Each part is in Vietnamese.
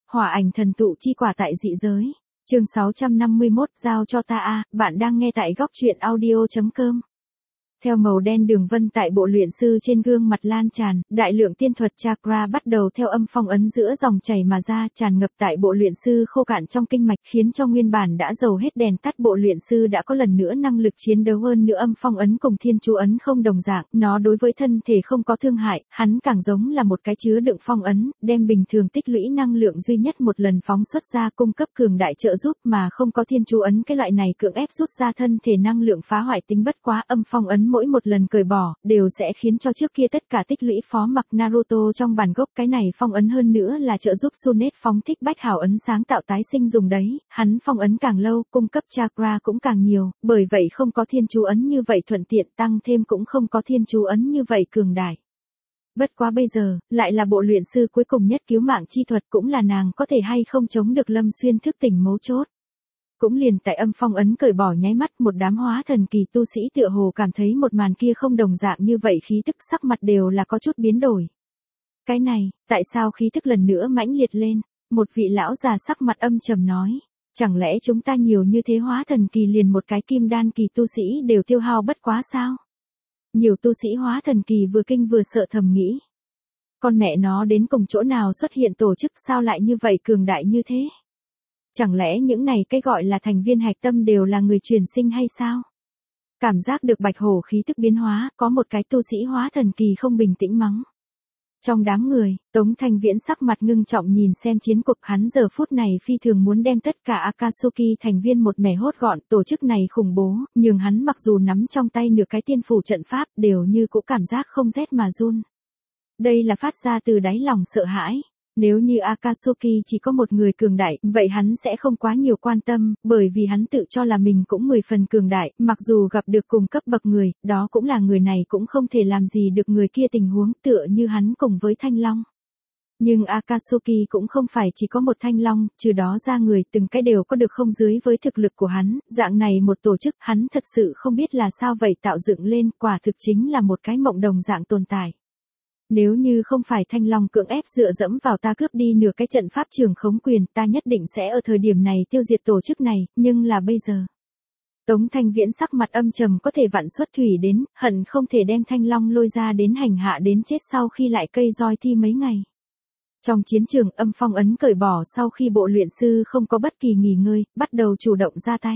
Hỏa ảnh thần tụ chi quả tại dị giới. Chương 651 giao cho ta a, bạn đang nghe tại góc truyện audio.com. Theo màu đen đường vân tại bộ luyện sư trên gương mặt lan tràn, đại lượng tiên thuật chakra bắt đầu theo âm phong ấn giữa dòng chảy mà ra, tràn ngập tại bộ luyện sư khô cạn trong kinh mạch, khiến cho nguyên bản đã dầu hết đèn tắt bộ luyện sư đã có lần nữa năng lực chiến đấu hơn nữa. Âm phong ấn cùng thiên chú ấn không đồng dạng, nó đối với thân thể không có thương hại, hắn càng giống là một cái chứa đựng phong ấn, đem bình thường tích lũy năng lượng duy nhất một lần phóng xuất ra, cung cấp cường đại trợ giúp, mà không có thiên chú ấn cái loại này cưỡng ép rút ra thân thể năng lượng phá hoại tính. Bất quá âm phong ấn mỗi một lần cởi bỏ, đều sẽ khiến cho trước kia tất cả tích lũy phó mặc Naruto trong bản gốc. Cái này phong ấn hơn nữa là trợ giúp Sunet phóng thích bách hảo ấn sáng tạo tái sinh dùng đấy, hắn phong ấn càng lâu, cung cấp chakra cũng càng nhiều, bởi vậy không có thiên chú ấn như vậy thuận tiện, tăng thêm cũng không có thiên chú ấn như vậy cường đại. Bất quá bây giờ, lại là bộ luyện sư cuối cùng nhất cứu mạng chi thuật, cũng là nàng có thể hay không chống được Lâm Xuyên thức tỉnh mấu chốt. Cũng liền tại âm phong ấn cởi bỏ nháy mắt, một đám hóa thần kỳ tu sĩ tựa hồ cảm thấy một màn kia không đồng dạng như vậy, khí tức sắc mặt đều là có chút biến đổi. Cái này, tại sao khí tức lần nữa mãnh liệt lên? Một vị lão già sắc mặt âm trầm nói, chẳng lẽ chúng ta nhiều như thế hóa thần kỳ liền một cái kim đan kỳ tu sĩ đều tiêu hao bất quá sao? Nhiều tu sĩ hóa thần kỳ vừa kinh vừa sợ thầm nghĩ. Con mẹ nó đến cùng chỗ nào xuất hiện tổ chức sao lại như vậy cường đại như thế? Chẳng lẽ những này cái gọi là thành viên hạch tâm đều là người truyền sinh hay sao? Cảm giác được bạch hổ khí tức biến hóa, có một cái tu sĩ hóa thần kỳ không bình tĩnh mắng. Trong đám người, Tống Thanh Viễn sắc mặt ngưng trọng nhìn xem chiến cuộc, hắn giờ phút này phi thường muốn đem tất cả Akatsuki thành viên một mẻ hốt gọn. Tổ chức này khủng bố, nhưng hắn mặc dù nắm trong tay nửa cái tiên phủ trận pháp, đều như cũng cảm giác không rét mà run. Đây là phát ra từ đáy lòng sợ hãi. Nếu như Akatsuki chỉ có một người cường đại, vậy hắn sẽ không quá nhiều quan tâm, bởi vì hắn tự cho là mình cũng 10 phần cường đại, mặc dù gặp được cùng cấp bậc người, đó cũng là người này cũng không thể làm gì được người kia tình huống, tựa như hắn cùng với Thanh Long. Nhưng Akatsuki cũng không phải chỉ có một Thanh Long, trừ đó ra người từng cái đều có được không dưới với thực lực của hắn, dạng này một tổ chức hắn thật sự không biết là sao vậy tạo dựng lên, quả thực chính là một cái mộng đồng dạng tồn tại. Nếu như không phải Thanh Long cưỡng ép dựa dẫm vào ta cướp đi nửa cái trận pháp trường khống quyền, ta nhất định sẽ ở thời điểm này tiêu diệt tổ chức này, nhưng là bây giờ. Tống Thanh Viễn sắc mặt âm trầm có thể vặn xuất thủy đến, hận không thể đem Thanh Long lôi ra đến hành hạ đến chết sau khi lại cây roi thi mấy ngày. Trong chiến trường âm phong ấn cởi bỏ sau khi bộ luyện sư không có bất kỳ nghỉ ngơi, bắt đầu chủ động ra tay.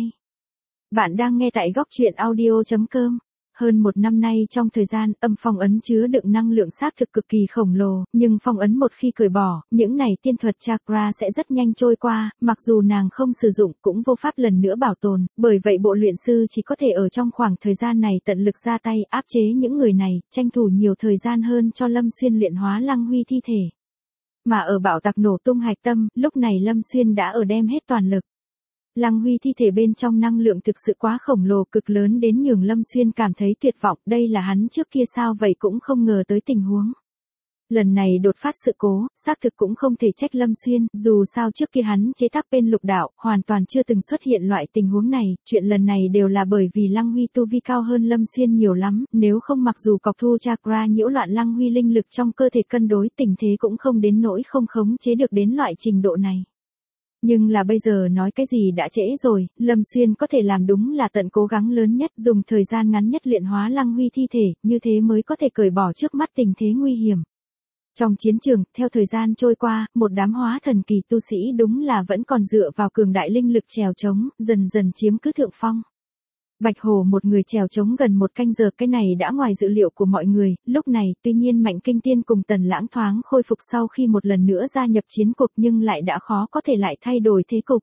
Bạn đang nghe tại góc truyện audio.com. Hơn một năm nay trong thời gian, âm phong ấn chứa đựng năng lượng xác thực cực kỳ khổng lồ, nhưng phong ấn một khi cởi bỏ, những này tiên thuật chakra sẽ rất nhanh trôi qua, mặc dù nàng không sử dụng cũng vô pháp lần nữa bảo tồn, bởi vậy bộ luyện sư chỉ có thể ở trong khoảng thời gian này tận lực ra tay áp chế những người này, tranh thủ nhiều thời gian hơn cho Lâm Xuyên luyện hóa Lăng Huy thi thể. Mà ở bảo tạc nổ tung hạch tâm, lúc này Lâm Xuyên đã ở đem hết toàn lực. Lăng Huy thi thể bên trong năng lượng thực sự quá khổng lồ, cực lớn đến nhường Lâm Xuyên cảm thấy tuyệt vọng, đây là hắn trước kia sao vậy cũng không ngờ tới tình huống. Lần này đột phát sự cố, xác thực cũng không thể trách Lâm Xuyên, dù sao trước kia hắn chế tác bên lục đạo, hoàn toàn chưa từng xuất hiện loại tình huống này, chuyện lần này đều là bởi vì Lăng Huy tu vi cao hơn Lâm Xuyên nhiều lắm, nếu không mặc dù cọc thu chakra nhiễu loạn Lăng Huy linh lực trong cơ thể cân đối, tình thế cũng không đến nỗi không khống chế được đến loại trình độ này. Nhưng là bây giờ nói cái gì đã trễ rồi, Lâm Xuyên có thể làm đúng là tận cố gắng lớn nhất, dùng thời gian ngắn nhất luyện hóa Lăng Huy thi thể, như thế mới có thể cởi bỏ trước mắt tình thế nguy hiểm. Trong chiến trường, theo thời gian trôi qua, một đám hóa thần kỳ tu sĩ đúng là vẫn còn dựa vào cường đại linh lực trèo trống, dần dần chiếm cứ thượng phong. Bạch Hổ một người trèo trống gần một canh giờ, cái này đã ngoài dự liệu của mọi người, lúc này tuy nhiên Mạnh Kinh Tiên cùng Tần Lãng thoáng khôi phục sau khi một lần nữa gia nhập chiến cuộc, nhưng lại đã khó có thể lại thay đổi thế cục.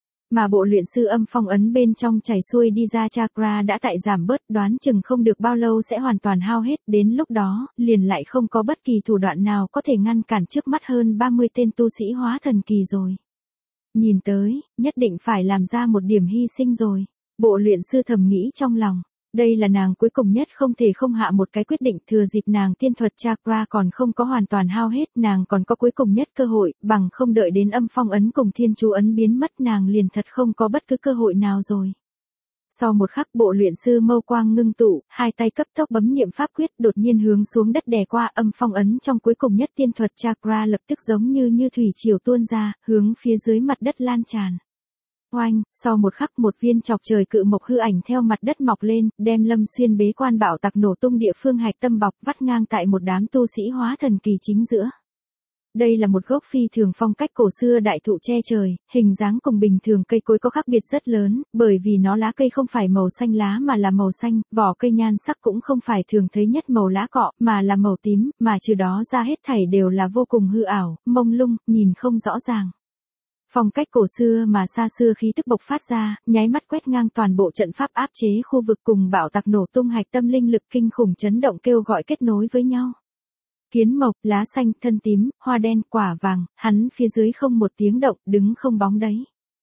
Mà bộ luyện sư âm phong ấn bên trong chảy xuôi đi ra chakra đã tại giảm bớt, đoán chừng không được bao lâu sẽ hoàn toàn hao hết, đến lúc đó, liền lại không có bất kỳ thủ đoạn nào có thể ngăn cản trước mắt hơn 30 tên tu sĩ hóa thần kỳ rồi. Nhìn tới, nhất định phải làm ra một điểm hy sinh rồi. Bộ luyện sư thầm nghĩ trong lòng, đây là nàng cuối cùng nhất không thể không hạ một cái quyết định, thừa dịp nàng tiên thuật chakra còn không có hoàn toàn hao hết, nàng còn có cuối cùng nhất cơ hội, bằng không đợi đến âm phong ấn cùng thiên chú ấn biến mất nàng liền thật không có bất cứ cơ hội nào rồi. Sau một khắc bộ luyện sư mâu quang ngưng tụ, hai tay cấp tốc bấm niệm pháp quyết đột nhiên hướng xuống đất đè qua âm phong ấn trong cuối cùng nhất tiên thuật chakra lập tức giống như thủy triều tuôn ra, hướng phía dưới mặt đất lan tràn. Oanh, sau một khắc một viên chọc trời cự mộc hư ảnh theo mặt đất mọc lên, đem Lâm Xuyên bế quan bảo tặc nổ tung địa phương hạch tâm bọc vắt ngang tại một đám tu sĩ hóa thần kỳ chính giữa. Đây là một gốc phi thường phong cách cổ xưa đại thụ che trời, hình dáng cùng bình thường cây cối có khác biệt rất lớn, bởi vì nó lá cây không phải màu xanh lá mà là màu xanh, vỏ cây nhan sắc cũng không phải thường thấy nhất màu lá cọ, mà là màu tím, mà trừ đó ra hết thảy đều là vô cùng hư ảo, mông lung, nhìn không rõ ràng. Phong cách cổ xưa mà xa xưa khí tức bộc phát ra, nháy mắt quét ngang toàn bộ trận pháp áp chế khu vực cùng bảo tặc nổ tung hạch tâm linh lực kinh khủng chấn động kêu gọi kết nối với nhau. Kiến mộc, lá xanh, thân tím, hoa đen, quả vàng, hắn phía dưới không một tiếng động, đứng không bóng đấy.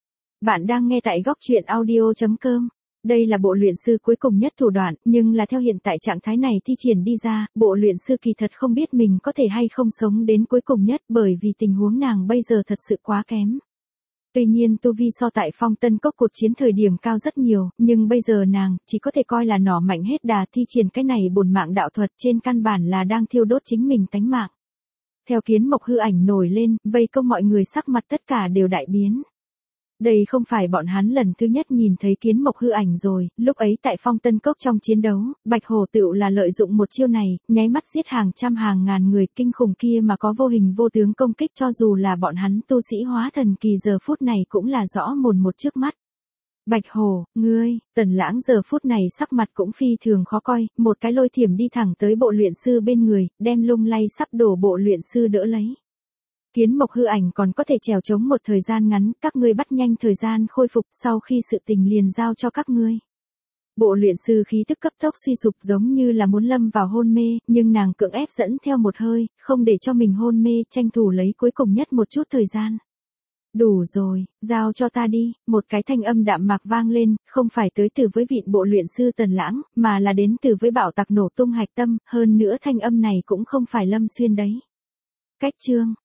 Bạn đang nghe tại góc truyện audio.com. Đây là bộ luyện sư cuối cùng nhất thủ đoạn, nhưng là theo hiện tại trạng thái này thi triển đi ra, bộ luyện sư kỳ thật không biết mình có thể hay không sống đến cuối cùng nhất bởi vì tình huống nàng bây giờ thật sự quá kém. Tuy nhiên tu vi so tại Phong Tân Cốc cuộc chiến thời điểm cao rất nhiều, nhưng bây giờ nàng chỉ có thể coi là nỏ mạnh hết đà thi triển cái này bổn mạng đạo thuật trên căn bản là đang thiêu đốt chính mình tánh mạng. Theo kiến mộc hư ảnh nổi lên, vây công mọi người sắc mặt tất cả đều đại biến. Đây không phải bọn hắn lần thứ nhất nhìn thấy kiến mộc hư ảnh rồi, lúc ấy tại Phong Tân Cốc trong chiến đấu, Bạch Hổ tựu là lợi dụng một chiêu này, nháy mắt giết hàng trăm hàng ngàn người kinh khủng kia mà có vô hình vô tướng công kích cho dù là bọn hắn tu sĩ hóa thần kỳ giờ phút này cũng là rõ mồn một trước mắt. Bạch Hổ, ngươi, Tần Lãng giờ phút này sắc mặt cũng phi thường khó coi, một cái lôi thiểm đi thẳng tới bộ luyện sư bên người, đem lung lay sắp đổ bộ luyện sư đỡ lấy. Kiến mộc hư ảnh còn có thể trèo chống một thời gian ngắn, các ngươi bắt nhanh thời gian khôi phục sau khi sự tình liền giao cho các ngươi. Bộ luyện sư khí tức cấp tốc suy sụp giống như là muốn lâm vào hôn mê, nhưng nàng cưỡng ép dẫn theo một hơi, không để cho mình hôn mê, tranh thủ lấy cuối cùng nhất một chút thời gian. Đủ rồi, giao cho ta đi, một cái thanh âm đạm mạc vang lên, không phải tới từ với vị bộ luyện sư Tần Lãng, mà là đến từ với bảo tặc nổ tung hạch tâm, hơn nữa thanh âm này cũng không phải Lâm Xuyên đấy. Cách chương